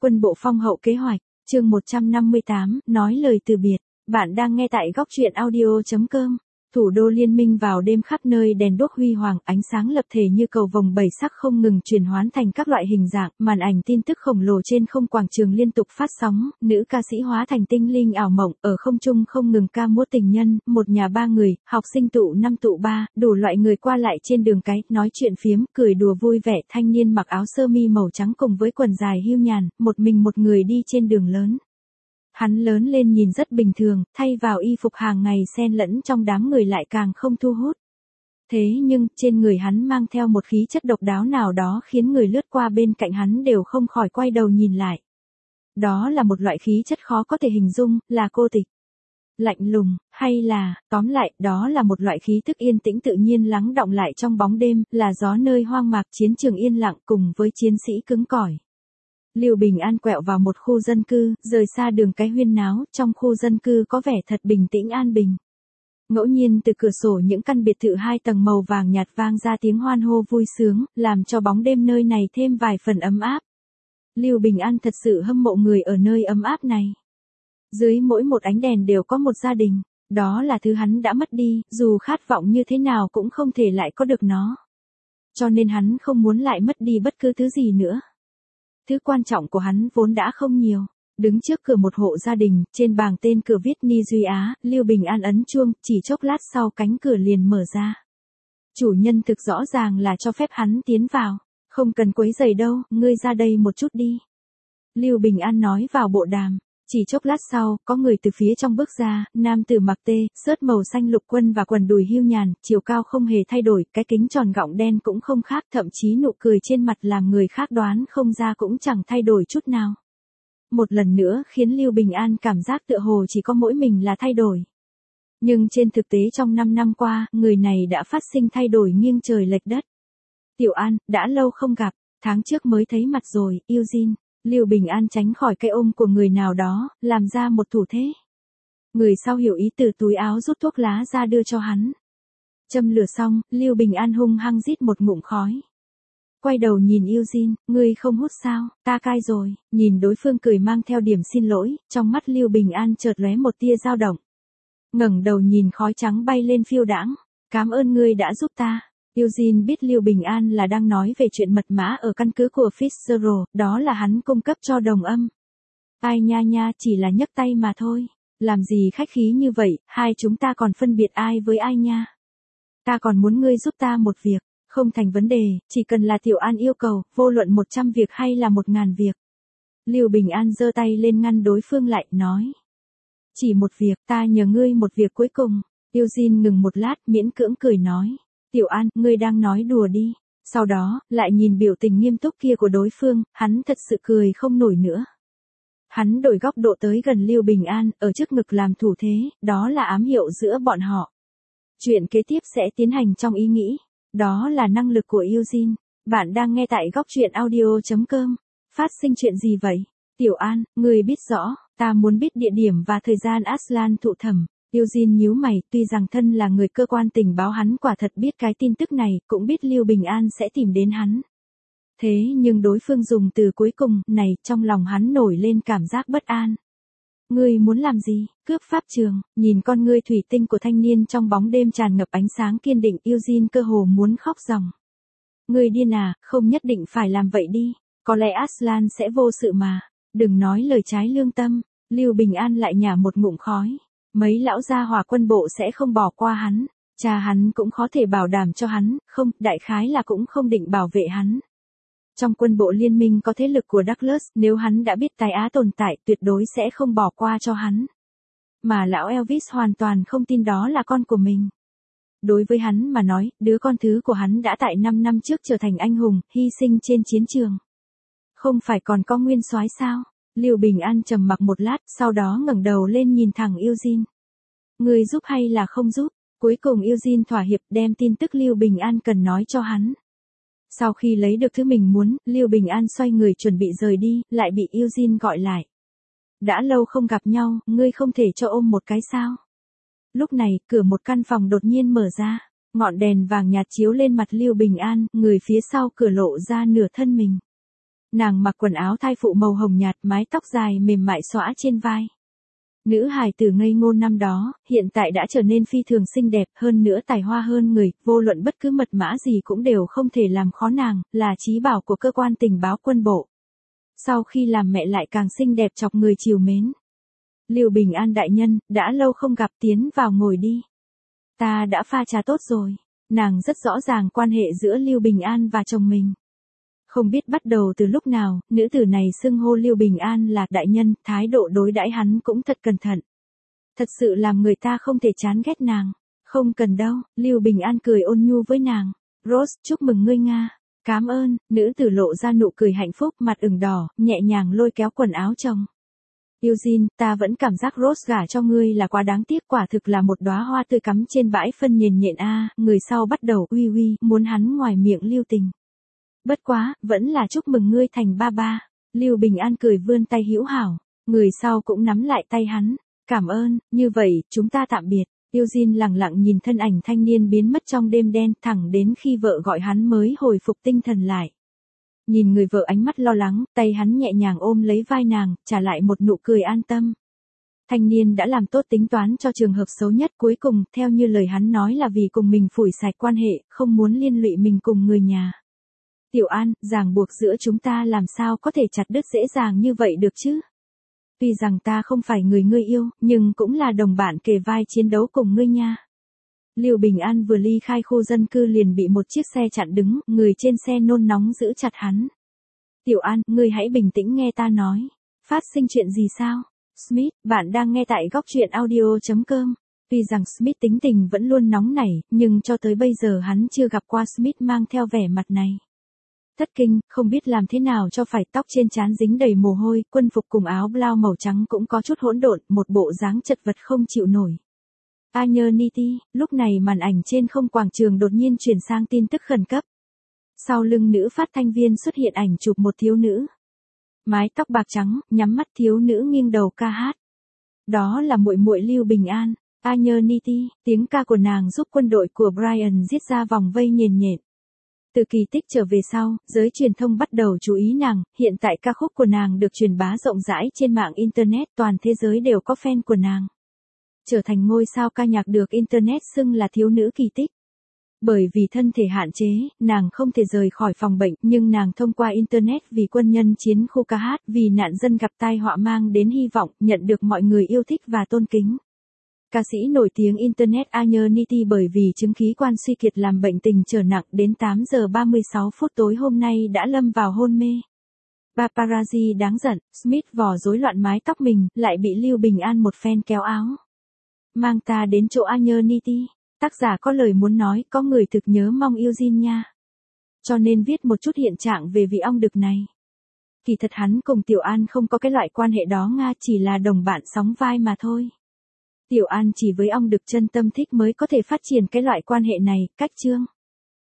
Quân bộ phong hậu kế hoạch, chương 158, nói lời từ biệt. Bạn đang nghe tại góc truyện audio.com. Thủ đô liên minh vào đêm khắp nơi đèn đuốc huy hoàng, ánh sáng lập thể như cầu vồng bảy sắc không ngừng chuyển hoán thành các loại hình dạng, màn ảnh tin tức khổng lồ trên không quảng trường liên tục phát sóng, nữ ca sĩ hóa thành tinh linh ảo mộng, ở không trung không ngừng ca múa tình nhân, một nhà ba người, học sinh tụ năm tụ ba, đủ loại người qua lại trên đường cái, nói chuyện phiếm, cười đùa vui vẻ, thanh niên mặc áo sơ mi màu trắng cùng với quần dài hưu nhàn, một mình một người đi trên đường lớn. Hắn lớn lên nhìn rất bình thường, thay vào y phục hàng ngày xen lẫn trong đám người lại càng không thu hút. Thế nhưng, trên người hắn mang theo một khí chất độc đáo nào đó khiến người lướt qua bên cạnh hắn đều không khỏi quay đầu nhìn lại. Đó là một loại khí chất khó có thể hình dung, là cô tịch, lạnh lùng, hay là, tóm lại, đó là một loại khí tức yên tĩnh tự nhiên lắng đọng lại trong bóng đêm, là gió nơi hoang mạc chiến trường yên lặng cùng với chiến sĩ cứng cỏi. Lưu Bình An quẹo vào một khu dân cư, rời xa đường cái huyên náo, trong khu dân cư có vẻ thật bình tĩnh an bình. Ngẫu nhiên từ cửa sổ những căn biệt thự 2 tầng màu vàng nhạt vang ra tiếng hoan hô vui sướng, làm cho bóng đêm nơi này thêm vài phần ấm áp. Lưu Bình An thật sự hâm mộ người ở nơi ấm áp này. Dưới mỗi một ánh đèn đều có một gia đình, đó là thứ hắn đã mất đi, dù khát vọng như thế nào cũng không thể lại có được nó. Cho nên hắn không muốn lại mất đi bất cứ thứ gì nữa. Thứ quan trọng của hắn vốn đã không nhiều. Đứng trước cửa một hộ gia đình, trên bảng tên cửa viết Ni Duy Á, Lưu Bình An ấn chuông, chỉ chốc lát sau cánh cửa liền mở ra. Chủ nhân thực rõ ràng là cho phép hắn tiến vào. Không cần quấy rầy đâu, ngươi ra đây một chút đi. Lưu Bình An nói vào bộ đàm. Chỉ chốc lát sau, có người từ phía trong bước ra, nam tử mặc sớt màu xanh lục quân và quần đùi hưu nhàn, chiều cao không hề thay đổi, cái kính tròn gọng đen cũng không khác, thậm chí nụ cười trên mặt làm người khác đoán không ra cũng chẳng thay đổi chút nào. Một lần nữa khiến Lưu Bình An cảm giác tựa hồ chỉ có mỗi mình là thay đổi. Nhưng trên thực tế trong 5 năm qua, người này đã phát sinh thay đổi nghiêng trời lệch đất. Tiểu An, đã lâu không gặp, tháng trước mới thấy mặt rồi, Eugene. Lưu Bình An tránh khỏi cái ôm của người nào đó, làm ra một thủ thế. Người sau hiểu ý từ túi áo rút thuốc lá ra đưa cho hắn. Châm lửa xong, Lưu Bình An hung hăng rít một ngụm khói. Quay đầu nhìn Eugene, ngươi không hút sao, ta cai rồi, nhìn đối phương cười mang theo điểm xin lỗi, trong mắt Lưu Bình An chợt lóe một tia dao động. Ngẩng đầu nhìn khói trắng bay lên phiêu đãng, cảm ơn ngươi đã giúp ta. Eugene biết Lưu Bình An là đang nói về chuyện mật mã ở căn cứ của Fitzgerald, đó là hắn cung cấp cho đồng âm. Ai nha nha, chỉ là nhấc tay mà thôi, làm gì khách khí như vậy, hai chúng ta còn phân biệt ai với ai nha. Ta còn muốn ngươi giúp ta một việc, không thành vấn đề, chỉ cần là Tiểu An yêu cầu, vô luận 100 việc hay là 1000 việc. Lưu Bình An giơ tay lên ngăn đối phương lại, nói. Chỉ một việc, ta nhờ ngươi một việc cuối cùng. Eugene ngừng một lát, miễn cưỡng cười nói. Tiểu An, ngươi đang nói đùa đi. Sau đó, lại nhìn biểu tình nghiêm túc kia của đối phương, hắn thật sự cười không nổi nữa. Hắn đổi góc độ tới gần Lưu Bình An, ở trước ngực làm thủ thế, đó là ám hiệu giữa bọn họ. Chuyện kế tiếp sẽ tiến hành trong ý nghĩ. Đó là năng lực của Eugene. Bạn đang nghe tại góc truyện audio.com. Phát sinh chuyện gì vậy? Tiểu An, ngươi biết rõ, ta muốn biết địa điểm và thời gian Aslan thụ thẩm. Eugene nhíu mày, tuy rằng thân là người cơ quan tình báo hắn quả thật biết cái tin tức này, cũng biết Lưu Bình An sẽ tìm đến hắn. Thế nhưng đối phương dùng từ cuối cùng, này, trong lòng hắn nổi lên cảm giác bất an. Ngươi muốn làm gì? Cướp pháp trường, nhìn con ngươi thủy tinh của thanh niên trong bóng đêm tràn ngập ánh sáng kiên định, Eugene cơ hồ muốn khóc ròng. Ngươi điên à, không nhất định phải làm vậy đi, có lẽ Aslan sẽ vô sự mà, đừng nói lời trái lương tâm. Lưu Bình An lại nhả một ngụm khói. Mấy lão gia hỏa quân bộ sẽ không bỏ qua hắn, cha hắn cũng khó thể bảo đảm cho hắn, không, đại khái là cũng không định bảo vệ hắn. Trong quân bộ liên minh có thế lực của Douglas, nếu hắn đã biết tài á tồn tại, tuyệt đối sẽ không bỏ qua cho hắn. Mà lão Elvis hoàn toàn không tin đó là con của mình. Đối với hắn mà nói, đứa con thứ của hắn đã tại 5 năm trước trở thành anh hùng, hy sinh trên chiến trường. Không phải còn có nguyên soái sao? Lưu Bình An trầm mặc một lát, sau đó ngẩng đầu lên nhìn thẳng Eugene. Người giúp hay là không giúp? Cuối cùng Eugene thỏa hiệp đem tin tức Lưu Bình An cần nói cho hắn. Sau khi lấy được thứ mình muốn, Lưu Bình An xoay người chuẩn bị rời đi, lại bị Eugene gọi lại. Đã lâu không gặp nhau, ngươi không thể cho ôm một cái sao? Lúc này, cửa một căn phòng đột nhiên mở ra, ngọn đèn vàng nhạt chiếu lên mặt Lưu Bình An, người phía sau cửa lộ ra nửa thân mình. Nàng mặc quần áo thai phụ màu hồng nhạt, mái tóc dài mềm mại xõa trên vai. Nữ hài tử ngây ngô năm đó, hiện tại đã trở nên phi thường xinh đẹp, hơn nữa tài hoa hơn người, vô luận bất cứ mật mã gì cũng đều không thể làm khó nàng, là chí bảo của cơ quan tình báo quân bộ. Sau khi làm mẹ lại càng xinh đẹp chọc người trìu mến. Lưu Bình An đại nhân, đã lâu không gặp, tiến vào ngồi đi. Ta đã pha trà tốt rồi. Nàng rất rõ ràng quan hệ giữa Lưu Bình An và chồng mình. Không biết bắt đầu từ lúc nào, nữ tử này xưng hô Lưu Bình An là đại nhân, thái độ đối đãi hắn cũng thật cẩn thận. Thật sự làm người ta không thể chán ghét nàng. Không cần đâu, Lưu Bình An cười ôn nhu với nàng. Rose, chúc mừng ngươi Nga. Cảm ơn, nữ tử lộ ra nụ cười hạnh phúc, mặt ửng đỏ, nhẹ nhàng lôi kéo quần áo chồng. Eugene, ta vẫn cảm giác Rose gả cho ngươi là quá đáng tiếc, quả thực là một đóa hoa tươi cắm trên bãi phân nhền nhện a. Người sau bắt đầu uy uy, muốn hắn ngoài miệng lưu tình. Bất quá, vẫn là chúc mừng ngươi thành ba ba. Lưu Bình An cười vươn tay hữu hảo, người sau cũng nắm lại tay hắn. Cảm ơn, như vậy, chúng ta tạm biệt. Eugene lặng lặng nhìn thân ảnh thanh niên biến mất trong đêm đen, thẳng đến khi vợ gọi hắn mới hồi phục tinh thần lại. Nhìn người vợ ánh mắt lo lắng, tay hắn nhẹ nhàng ôm lấy vai nàng, trả lại một nụ cười an tâm. Thanh niên đã làm tốt tính toán cho trường hợp xấu nhất, cuối cùng, theo như lời hắn nói là vì cùng mình phủi sạch quan hệ, không muốn liên lụy mình cùng người nhà. Tiểu An, ràng buộc giữa chúng ta làm sao có thể chặt đứt dễ dàng như vậy được chứ? Tuy rằng ta không phải người ngươi yêu, nhưng cũng là đồng bạn kề vai chiến đấu cùng ngươi nha. Lưu Bình An vừa ly khai khu dân cư liền bị một chiếc xe chặn đứng, người trên xe nôn nóng giữ chặt hắn. Tiểu An, ngươi hãy bình tĩnh nghe ta nói. Phát sinh chuyện gì sao? Smith, bạn đang nghe tại góc truyện audio.com. Tuy rằng Smith tính tình vẫn luôn nóng nảy, nhưng cho tới bây giờ hắn chưa gặp qua Smith mang theo vẻ mặt này. Thất kinh, không biết làm thế nào cho phải, tóc trên trán dính đầy mồ hôi, quân phục cùng áo blau màu trắng cũng có chút hỗn độn, một bộ dáng chật vật không chịu nổi. Anernity, lúc này màn ảnh trên không quảng trường đột nhiên chuyển sang tin tức khẩn cấp. Sau lưng nữ phát thanh viên xuất hiện ảnh chụp một thiếu nữ. Mái tóc bạc trắng, nhắm mắt thiếu nữ nghiêng đầu ca hát. Đó là muội muội Lưu Bình An, Anernity, tiếng ca của nàng giúp quân đội của Brian giết ra vòng vây nhền nhện. Từ kỳ tích trở về sau, giới truyền thông bắt đầu chú ý nàng, hiện tại ca khúc của nàng được truyền bá rộng rãi trên mạng Internet, toàn thế giới đều có fan của nàng. Trở thành ngôi sao ca nhạc được Internet xưng là thiếu nữ kỳ tích. Bởi vì thân thể hạn chế, nàng không thể rời khỏi phòng bệnh, nhưng nàng thông qua Internet vì quân nhân chiến khu ca hát, vì nạn dân gặp tai họa mang đến hy vọng, nhận được mọi người yêu thích và tôn kính. Ca sĩ nổi tiếng Internet Anernity bởi vì chứng khí quan suy kiệt làm bệnh tình trở nặng, đến 8 giờ 36 phút tối hôm nay đã lâm vào hôn mê. Paparazzi đáng giận, Smith vò rối loạn mái tóc mình, lại bị Lưu Bình An một phen kéo áo. Mang ta đến chỗ Anernity. Tác giả có lời muốn nói, có người thực nhớ mong Eugene nha. Cho nên viết một chút hiện trạng về vị ong đực này. Kỳ thật hắn cùng Tiểu An không có cái loại quan hệ đó Nga, chỉ là đồng bạn sóng vai mà thôi. Tiểu An chỉ với ong đực chân tâm thích mới có thể phát triển cái loại quan hệ này, cách chương.